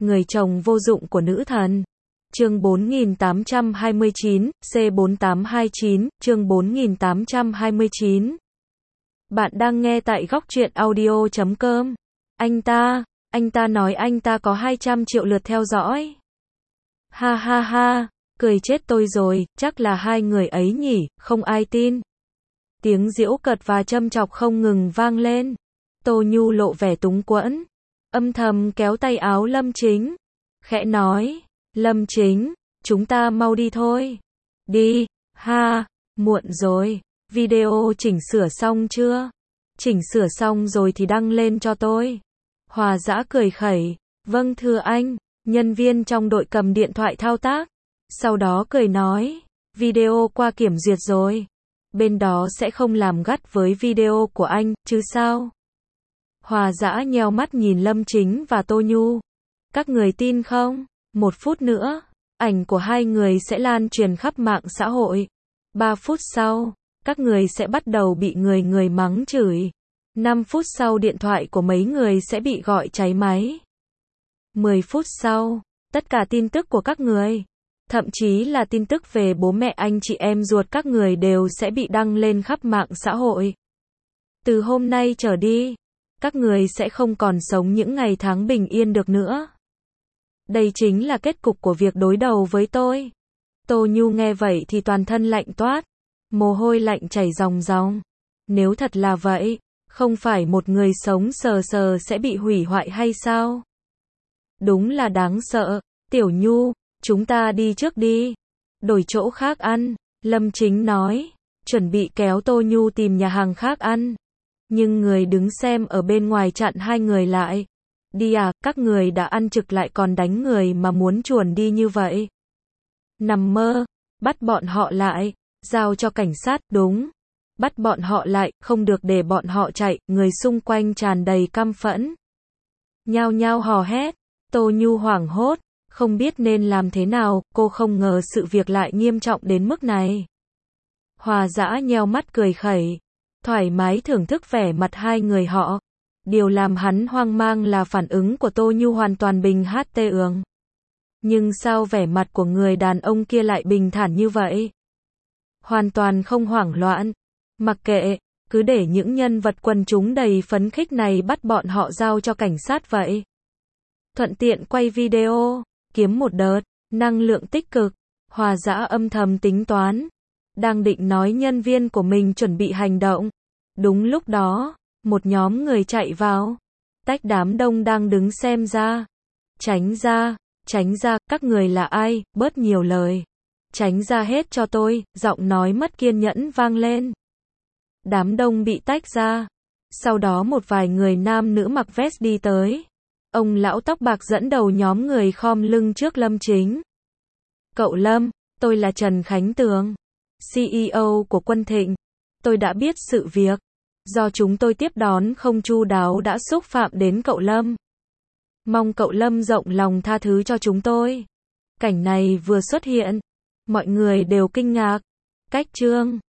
Người chồng vô dụng của nữ thần. Chương 4829, C4829, chương 4829. Bạn đang nghe tại góc truyện audio.com. Anh ta nói anh ta có 200 triệu lượt theo dõi. Ha ha ha, cười chết tôi rồi, chắc là hai người ấy nhỉ, không ai tin. Tiếng giễu cợt và châm chọc không ngừng vang lên. Tô Nhu lộ vẻ túng quẫn, âm thầm kéo tay áo Lâm Chính, khẽ nói, Lâm Chính, chúng ta mau đi thôi. Đi, ha, muộn rồi, video chỉnh sửa xong chưa? Chỉnh sửa xong rồi thì đăng lên cho tôi. Hòa Dã cười khẩy, vâng thưa anh, nhân viên trong đội cầm điện thoại thao tác. Sau đó cười nói, video qua kiểm duyệt rồi. Bên đó sẽ không làm gắt với video của anh, chứ sao? Hòa Dã nheo mắt nhìn Lâm Chính và Tô Nhu. Các người tin không? 1 phút nữa, ảnh của hai người sẽ lan truyền khắp mạng xã hội. 3 phút sau, các người sẽ bắt đầu bị người mắng chửi. 5 phút sau điện thoại của mấy người sẽ bị gọi cháy máy. 10 phút sau, tất cả tin tức của các người, thậm chí là tin tức về bố mẹ anh chị em ruột các người đều sẽ bị đăng lên khắp mạng xã hội. Từ hôm nay trở đi, các người sẽ không còn sống những ngày tháng bình yên được nữa. Đây chính là kết cục của việc đối đầu với tôi. Tô Nhu nghe vậy thì toàn thân lạnh toát, mồ hôi lạnh chảy ròng ròng. Nếu thật là vậy, không phải một người sống sờ sờ sẽ bị hủy hoại hay sao? Đúng là đáng sợ. Tiểu Nhu, chúng ta đi trước đi. Đổi chỗ khác ăn, Lâm Chính nói, chuẩn bị kéo Tô Nhu tìm nhà hàng khác ăn. Nhưng người đứng xem ở bên ngoài chặn hai người lại. Đi à, các người đã ăn trực lại còn đánh người mà muốn chuồn đi như vậy. Nằm mơ, bắt bọn họ lại, giao cho cảnh sát, đúng. Bắt bọn họ lại, không được để bọn họ chạy, người xung quanh tràn đầy căm phẫn. Nhao nhao hò hét, Tô Nhu hoảng hốt, không biết nên làm thế nào, cô không ngờ sự việc lại nghiêm trọng đến mức này. Hòa Dã nheo mắt cười khẩy, thoải mái thưởng thức vẻ mặt hai người họ. Điều làm hắn hoang mang là phản ứng của Tô Nhu hoàn toàn bình htường. Nhưng sao vẻ mặt của người đàn ông kia lại bình thản như vậy? Hoàn toàn không hoảng loạn. Mặc kệ, cứ để những nhân vật quần chúng đầy phấn khích này bắt bọn họ giao cho cảnh sát vậy. Thuận tiện quay video, kiếm một đợt, năng lượng tích cực. Hòa Dã âm thầm tính toán. Đang định nói nhân viên của mình chuẩn bị hành động. Đúng lúc đó, một nhóm người chạy vào, tách đám đông đang đứng xem ra. Tránh ra, các người là ai, bớt nhiều lời. Tránh ra hết cho tôi, giọng nói mất kiên nhẫn vang lên. Đám đông bị tách ra. Sau đó một vài người nam nữ mặc vest đi tới. Ông lão tóc bạc dẫn đầu nhóm người khom lưng trước Lâm Chính. Cậu Lâm, tôi là Trần Khánh Tường, CEO của Quân Thịnh. Tôi đã biết sự việc. Do chúng tôi tiếp đón không chu đáo đã xúc phạm đến cậu Lâm. Mong cậu Lâm rộng lòng tha thứ cho chúng tôi. Cảnh này vừa xuất hiện, mọi người đều kinh ngạc. Cách chương